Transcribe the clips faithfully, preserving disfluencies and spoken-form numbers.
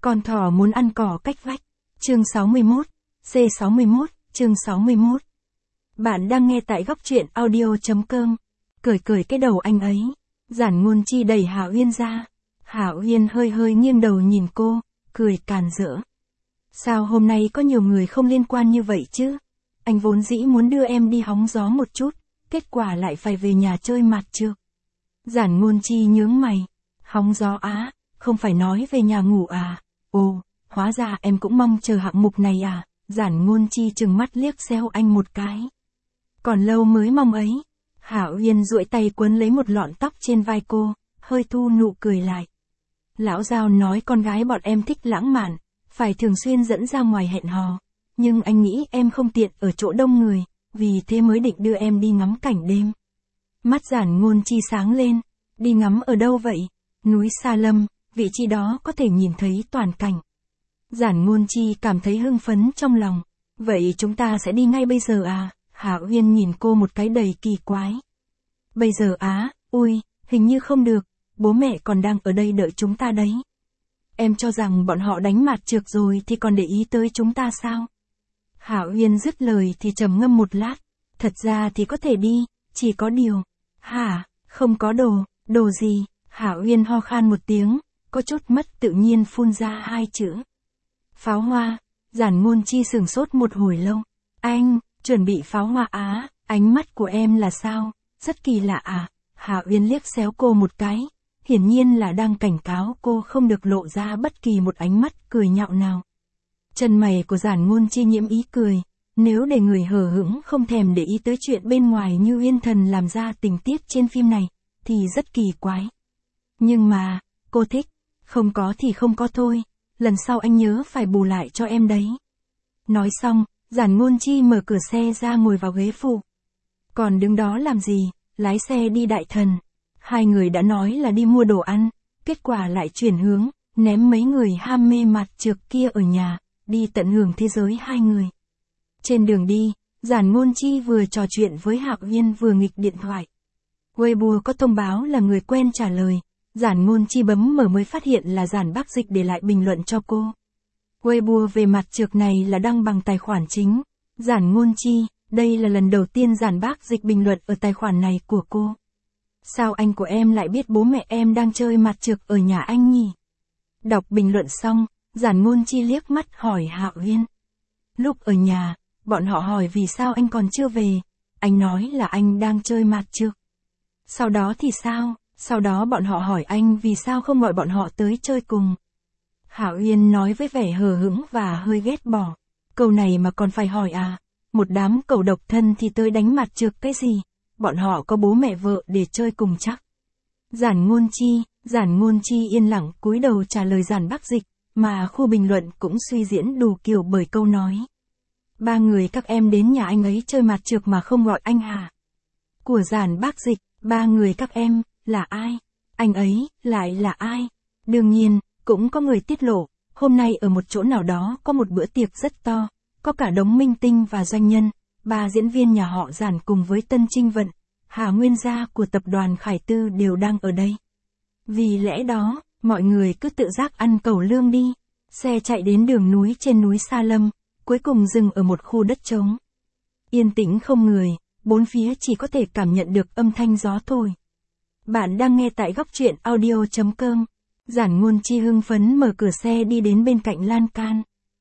Con thỏ muốn ăn cỏ cách vách. Chương sáu mươi mốt. C sáu mươi mốt, chương sáu mươi mốt. Bạn đang nghe tại góc truyện audio chấm com. Cởi cởi cái đầu anh ấy. Giản Ngôn Chi đẩy Hạo Uyên ra. Hạo Uyên hơi hơi nghiêng đầu nhìn cô, cười càn rỡ. Sao hôm nay có nhiều người không liên quan như vậy chứ? Anh vốn dĩ muốn đưa em đi hóng gió một chút, kết quả lại phải về nhà chơi mặt trược. Giản Ngôn Chi nhướng mày. Hóng gió á, không phải nói về nhà ngủ à? Ồ, hóa ra em cũng mong chờ hạng mục này à? Giản Ngôn Chi trừng mắt liếc xéo anh một cái. Còn lâu mới mong ấy. Hạo Uyên duỗi tay quấn lấy một lọn tóc trên vai cô, hơi thu nụ cười lại. Lão Giao nói con gái bọn em thích lãng mạn, phải thường xuyên dẫn ra ngoài hẹn hò. Nhưng anh nghĩ em không tiện ở chỗ đông người, vì thế mới định đưa em đi ngắm cảnh đêm. Mắt Giản Ngôn Chi sáng lên. Đi ngắm ở đâu vậy? Núi Sa Lâm, vị trí đó có thể nhìn thấy toàn cảnh. Giản Ngôn Chi cảm thấy hưng phấn trong lòng. Vậy chúng ta sẽ đi ngay bây giờ à? Hạo Uyên nhìn cô một cái đầy kỳ quái. Bây giờ á, ui, hình như không được, bố mẹ còn đang ở đây đợi chúng ta đấy. Em cho rằng bọn họ đánh mặt trược rồi thì còn để ý tới chúng ta sao? Hạo Uyên dứt lời thì trầm ngâm một lát. Thật ra thì có thể đi, chỉ có điều. Hả, không có đồ, đồ gì? Hạo Uyên ho khan một tiếng, có chút mất tự nhiên phun ra hai chữ. Pháo hoa. Giản Ngôn Chi sửng sốt một hồi lâu. Anh, chuẩn bị pháo hoa á, ánh mắt của em là sao? Rất kỳ lạ à? Hạo Uyên liếc xéo cô một cái, hiển nhiên là đang cảnh cáo cô không được lộ ra bất kỳ một ánh mắt cười nhạo nào. Chân mày của Giản Ngôn Chi nhiễm ý cười, nếu để người hờ hững không thèm để ý tới chuyện bên ngoài như Uyên Thần làm ra tình tiết trên phim này, thì rất kỳ quái. Nhưng mà, cô thích, không có thì không có thôi, lần sau anh nhớ phải bù lại cho em đấy. Nói xong, Giản Ngôn Chi mở cửa xe ra ngồi vào ghế phụ. Còn đứng đó làm gì, lái xe đi Đại Thần. Hai người đã nói là đi mua đồ ăn, kết quả lại chuyển hướng, ném mấy người ham mê mặt trược kia ở nhà, đi tận hưởng thế giới hai người. Trên đường đi, Giản Ngôn Chi vừa trò chuyện với Hạo Uyên vừa nghịch điện thoại. Weibo có thông báo là người quen trả lời. Giản Ngôn Chi bấm mở mới phát hiện là Giản Bác Dịch để lại bình luận cho cô. Weibo về mặt trược này là đăng bằng tài khoản chính. Giản Ngôn Chi, đây là lần đầu tiên Giản Bác Dịch bình luận ở tài khoản này của cô. Sao anh của em lại biết bố mẹ em đang chơi mặt trược ở nhà anh nhỉ? Đọc bình luận xong, Giản Ngôn Chi liếc mắt hỏi Hạo Uyên. Lúc ở nhà, bọn họ hỏi vì sao anh còn chưa về. Anh nói là anh đang chơi mặt trược. Sau đó thì sao? Sau đó bọn họ hỏi anh vì sao không gọi bọn họ tới chơi cùng. Hạo Uyên nói với vẻ hờ hững và hơi ghét bỏ. Câu này mà còn phải hỏi à? Một đám cẩu độc thân thì tới đánh mặt trược cái gì? Bọn họ có bố mẹ vợ để chơi cùng chắc. Giản Ngôn Chi, Giản Ngôn Chi yên lặng cúi đầu trả lời Giản Bác Dịch, mà khu bình luận cũng suy diễn đủ kiểu bởi câu nói. Ba người các em đến nhà anh ấy chơi mặt trược mà không gọi anh hả? Của Giản Bác Dịch, ba người các em, là ai? Anh ấy, lại là ai? Đương nhiên, cũng có người tiết lộ, hôm nay ở một chỗ nào đó có một bữa tiệc rất to, có cả đống minh tinh và doanh nhân, ba diễn viên nhà họ Giản cùng với Tân Trinh Vận, Hà Nguyên Gia của tập đoàn Khải Tư đều đang ở đây. Vì lẽ đó, mọi người cứ tự giác ăn cẩu lương đi. Xe chạy đến đường núi trên núi Sa Lâm, cuối cùng dừng ở một khu đất trống. Yên tĩnh không người, bốn phía chỉ có thể cảm nhận được âm thanh gió thổi. Bạn đang nghe tại góc truyện audio chấm com. Giản Ngôn Chi hưng phấn mở cửa xe đi đến bên cạnh lan can.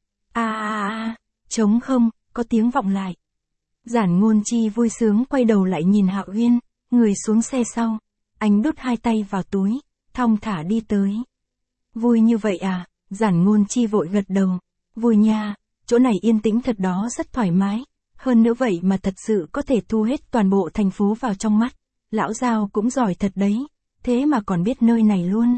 A a a, trống không, có tiếng vọng lại. Giản Ngôn Chi vui sướng quay đầu lại nhìn Hạo Uyên, người xuống xe sau. Anh đút hai tay vào túi, thong thả đi tới. Vui như vậy à? Giản Ngôn Chi vội gật đầu. Vui nha, chỗ này yên tĩnh thật đó, rất thoải mái. Hơn nữa vậy mà thật sự có thể thu hết toàn bộ thành phố vào trong mắt. Lão Giao cũng giỏi thật đấy, thế mà còn biết nơi này luôn.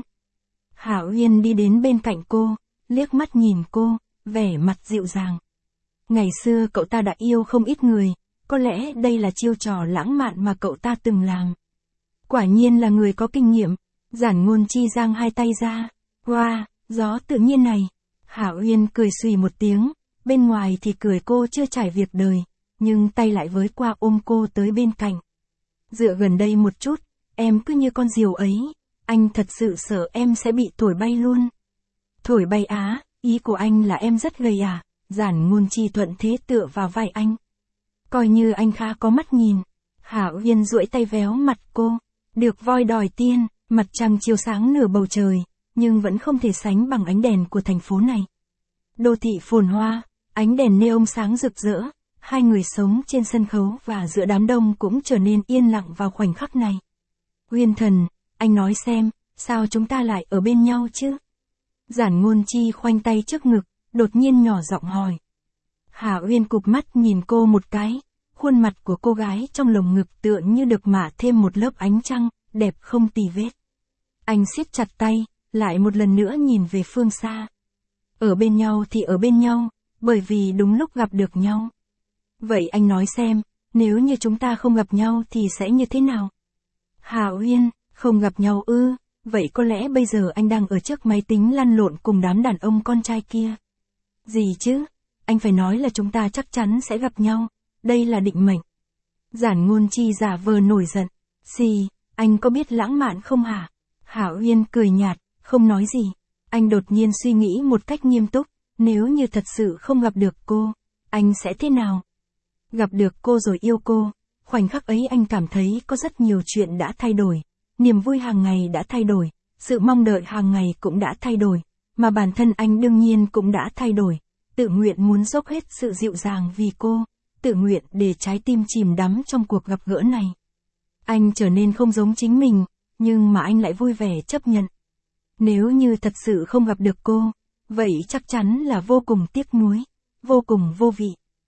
Hạo Uyên đi đến bên cạnh cô, liếc mắt nhìn cô, vẻ mặt dịu dàng. Ngày xưa cậu ta đã yêu không ít người, có lẽ đây là chiêu trò lãng mạn mà cậu ta từng làm. Quả nhiên là người có kinh nghiệm. Giản Ngôn Chi giang hai tay ra. Wow, gió tự nhiên này. Hạo Uyên cười xùy một tiếng, bên ngoài thì cười cô chưa trải việc đời, nhưng tay lại với qua ôm cô tới bên cạnh. Dựa gần đây một chút, em cứ như con diều ấy, anh thật sự sợ em sẽ bị thổi bay luôn. Thổi bay á, ý của anh là em rất gầy à? Giản Ngôn Chi thuận thế tựa vào vai anh. Coi như anh khá có mắt nhìn. Hạ Uyên duỗi tay véo mặt cô. Được voi đòi tiên, mặt trăng chiếu sáng nửa bầu trời, nhưng vẫn không thể sánh bằng ánh đèn của thành phố này. Đô thị phồn hoa, ánh đèn neon sáng rực rỡ, hai người sống trên sân khấu và giữa đám đông cũng trở nên yên lặng vào khoảnh khắc này. Uyên thần, anh nói xem, sao chúng ta lại ở bên nhau chứ? Giản Ngôn Chi khoanh tay trước ngực, đột nhiên nhỏ giọng hỏi. Hạ Uyên cụp mắt nhìn cô một cái, khuôn mặt của cô gái trong lồng ngực tựa như được mạ thêm một lớp ánh trăng, đẹp không tì vết. Anh siết chặt tay, lại một lần nữa nhìn về phương xa. Ở bên nhau thì ở bên nhau, bởi vì đúng lúc gặp được nhau. Vậy anh nói xem, nếu như chúng ta không gặp nhau thì sẽ như thế nào? Hạ Uyên, không gặp nhau ư, vậy có lẽ bây giờ anh đang ở trước máy tính lăn lộn cùng đám đàn ông con trai kia. Gì chứ, anh phải nói là chúng ta chắc chắn sẽ gặp nhau, đây là định mệnh. Giản Ngôn Chi giả vờ nổi giận, xì, anh có biết lãng mạn không hả? Hạ Uyên cười nhạt, không nói gì. Anh đột nhiên suy nghĩ một cách nghiêm túc, nếu như thật sự không gặp được cô, anh sẽ thế nào? Gặp được cô rồi yêu cô, khoảnh khắc ấy anh cảm thấy có rất nhiều chuyện đã thay đổi, niềm vui hàng ngày đã thay đổi, sự mong đợi hàng ngày cũng đã thay đổi, mà bản thân anh đương nhiên cũng đã thay đổi, tự nguyện muốn dốc hết sự dịu dàng vì cô, tự nguyện để trái tim chìm đắm trong cuộc gặp gỡ này. Anh trở nên không giống chính mình, nhưng mà anh lại vui vẻ chấp nhận. Nếu như thật sự không gặp được cô, vậy chắc chắn là vô cùng tiếc nuối, vô cùng vô vị.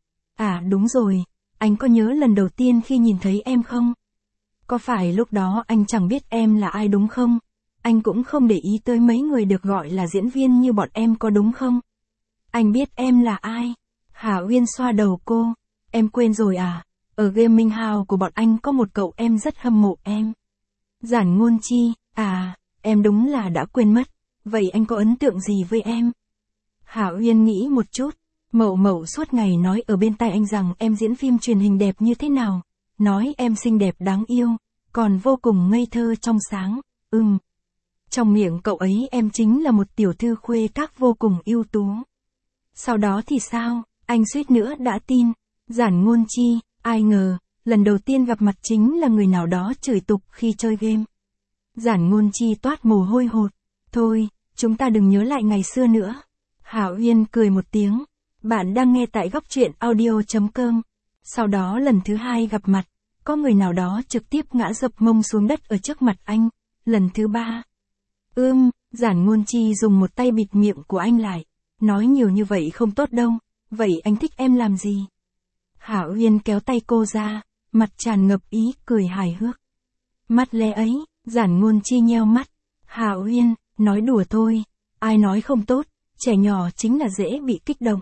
À đúng rồi, anh có nhớ lần đầu tiên khi nhìn thấy em không? Có phải lúc đó anh chẳng biết em là ai đúng không? Anh cũng không để ý tới mấy người được gọi là diễn viên như bọn em có đúng không? Anh biết em là ai? Hạ Uyên xoa đầu cô, em quên rồi à? Ở gaming house của bọn anh có một cậu em rất hâm mộ em. Giản Ngôn Chi, à, em đúng là đã quên mất, vậy anh có ấn tượng gì với em? Hạ Uyên nghĩ một chút, Mậu Mậu suốt ngày nói ở bên tai anh rằng em diễn phim truyền hình đẹp như thế nào, nói em xinh đẹp đáng yêu, còn vô cùng ngây thơ trong sáng, ừm. Trong miệng cậu ấy em chính là một tiểu thư khuê các vô cùng ưu tú. Sau đó thì sao, anh suýt nữa đã tin, Giản Ngôn Chi, ai ngờ, lần đầu tiên gặp mặt chính là người nào đó chửi tục khi chơi game. Giản Ngôn Chi toát mồ hôi hột, thôi, chúng ta đừng nhớ lại ngày xưa nữa. Hạ Uyên cười một tiếng, bạn đang nghe tại góc truyện audio chấm com. Sau đó lần thứ hai gặp mặt, có người nào đó trực tiếp ngã dập mông xuống đất ở trước mặt anh. Lần thứ ba, ưm, Giản Ngôn Chi dùng một tay bịt miệng của anh lại, nói nhiều như vậy không tốt đâu, vậy anh thích em làm gì? Hạ Uyên kéo tay cô ra, mặt tràn ngập ý cười hài hước. Mắt lé ấy, Giản Ngôn Chi nheo mắt, Hạ Uyên, nói đùa thôi, ai nói không tốt, trẻ nhỏ chính là dễ bị kích động.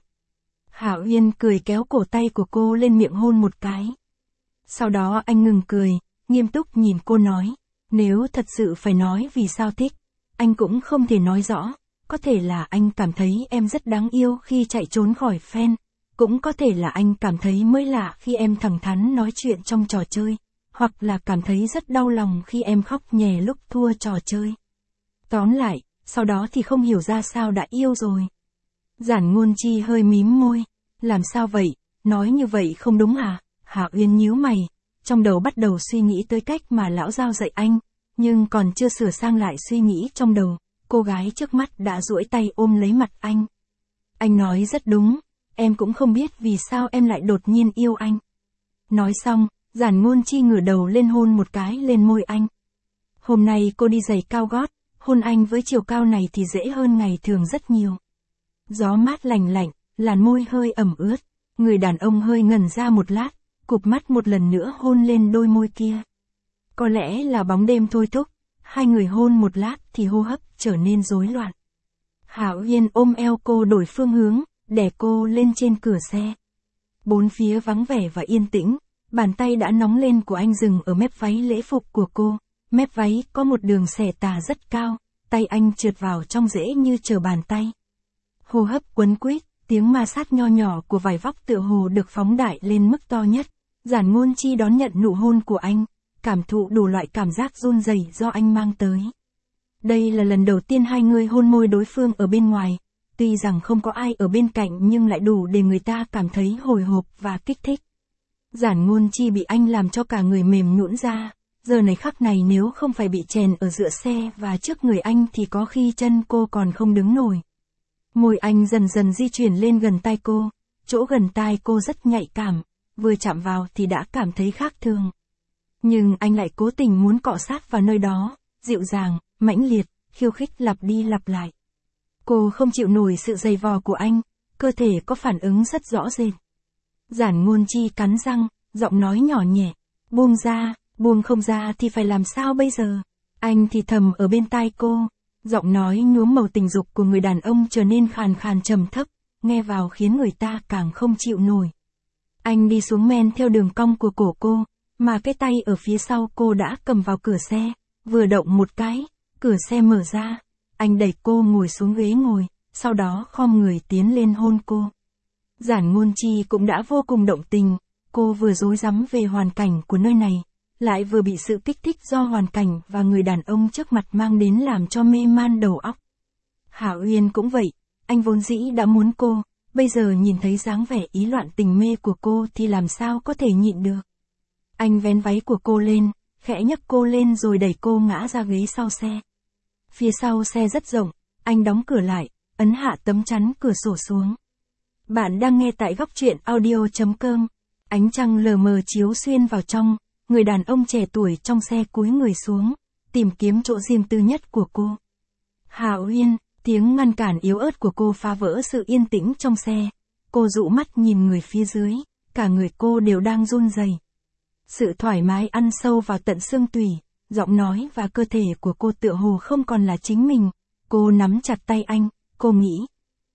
Hạ Uyên cười kéo cổ tay của cô lên miệng hôn một cái. Sau đó anh ngừng cười, nghiêm túc nhìn cô nói, nếu thật sự phải nói vì sao thích, anh cũng không thể nói rõ, có thể là anh cảm thấy em rất đáng yêu khi chạy trốn khỏi fan, cũng có thể là anh cảm thấy mới lạ khi em thẳng thắn nói chuyện trong trò chơi, hoặc là cảm thấy rất đau lòng khi em khóc nhè lúc thua trò chơi. Tóm lại, sau đó thì không hiểu ra sao đã yêu rồi. Giản Ngôn Chi hơi mím môi, làm sao vậy, nói như vậy không đúng à? Hạ Uyên nhíu mày, trong đầu bắt đầu suy nghĩ tới cách mà lão giao dạy anh, nhưng còn chưa sửa sang lại suy nghĩ trong đầu, cô gái trước mắt đã duỗi tay ôm lấy mặt anh. Anh nói rất đúng, em cũng không biết vì sao em lại đột nhiên yêu anh. Nói xong, Giản Ngôn Chi ngửa đầu lên hôn một cái lên môi anh. Hôm nay cô đi giày cao gót, hôn anh với chiều cao này thì dễ hơn ngày thường rất nhiều. Gió mát lành lạnh, làn môi hơi ẩm ướt, người đàn ông hơi ngẩn ra một lát, cụp mắt một lần nữa hôn lên đôi môi kia. Có lẽ là bóng đêm thôi thúc, hai người hôn một lát thì hô hấp trở nên rối loạn. Hạ Uyên ôm eo cô đổi phương hướng, đè cô lên trên cửa xe. Bốn phía vắng vẻ và yên tĩnh, bàn tay đã nóng lên của anh dừng ở mép váy lễ phục của cô, mép váy có một đường xẻ tà rất cao, tay anh trượt vào trong rễ như trở bàn tay. Hô hấp quấn quýt, tiếng ma sát nho nhỏ của vải vóc tựa hồ được phóng đại lên mức to nhất. Giản Ngôn Chi đón nhận nụ hôn của anh, cảm thụ đủ loại cảm giác run rẩy do anh mang tới. Đây là lần đầu tiên hai người hôn môi đối phương ở bên ngoài, tuy rằng không có ai ở bên cạnh nhưng lại đủ để người ta cảm thấy hồi hộp và kích thích. Giản Ngôn Chi bị anh làm cho cả người mềm nhũn ra, giờ này khắc này nếu không phải bị chèn ở giữa xe và trước người anh thì có khi chân cô còn không đứng nổi. Môi anh dần dần di chuyển lên gần tai cô, chỗ gần tai cô rất nhạy cảm, vừa chạm vào thì đã cảm thấy khác thường. Nhưng anh lại cố tình muốn cọ sát vào nơi đó, dịu dàng, mãnh liệt, khiêu khích lặp đi lặp lại. Cô không chịu nổi sự dày vò của anh, cơ thể có phản ứng rất rõ rệt. Giản Ngôn Chi cắn răng, giọng nói nhỏ nhẹ, buông ra, buông không ra thì phải làm sao bây giờ? Anh thì thầm ở bên tai cô, giọng nói nhuốm màu tình dục của người đàn ông trở nên khàn khàn trầm thấp, nghe vào khiến người ta càng không chịu nổi. Anh đi xuống men theo đường cong của cổ cô, mà cái tay ở phía sau cô đã cầm vào cửa xe, vừa động một cái, cửa xe mở ra, anh đẩy cô ngồi xuống ghế ngồi, sau đó khom người tiến lên hôn cô. Giản Ngôn Chi cũng đã vô cùng động tình, cô vừa rối rắm về hoàn cảnh của nơi này, lại vừa bị sự kích thích do hoàn cảnh và người đàn ông trước mặt mang đến làm cho mê man đầu óc. Hạo Uyên cũng vậy, anh vốn dĩ đã muốn cô, bây giờ nhìn thấy dáng vẻ ý loạn tình mê của cô thì làm sao có thể nhịn được. Anh vén váy của cô lên, khẽ nhấc cô lên rồi đẩy cô ngã ra ghế sau xe. Phía sau xe rất rộng, anh đóng cửa lại, ấn hạ tấm chắn cửa sổ xuống. Bạn đang nghe tại góc truyện audio chấm com. Ánh trăng lờ mờ chiếu xuyên vào trong, người đàn ông trẻ tuổi trong xe cúi người xuống, tìm kiếm chỗ riêng tư nhất của cô. Hạo Uyên, tiếng ngăn cản yếu ớt của cô phá vỡ sự yên tĩnh trong xe. Cô dụ mắt nhìn người phía dưới, cả người cô đều đang run rẩy. Sự thoải mái ăn sâu vào tận xương tủy, giọng nói và cơ thể của cô tựa hồ không còn là chính mình. Cô nắm chặt tay anh, cô nghĩ.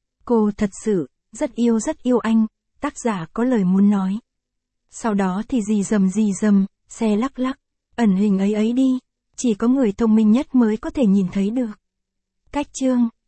Cô thật sự, rất yêu rất yêu anh, tác giả có lời muốn nói. Sau đó thì rì rầm rì rầm, xe lắc lắc, ẩn hình ấy ấy đi, chỉ có người thông minh nhất mới có thể nhìn thấy được. Cách chương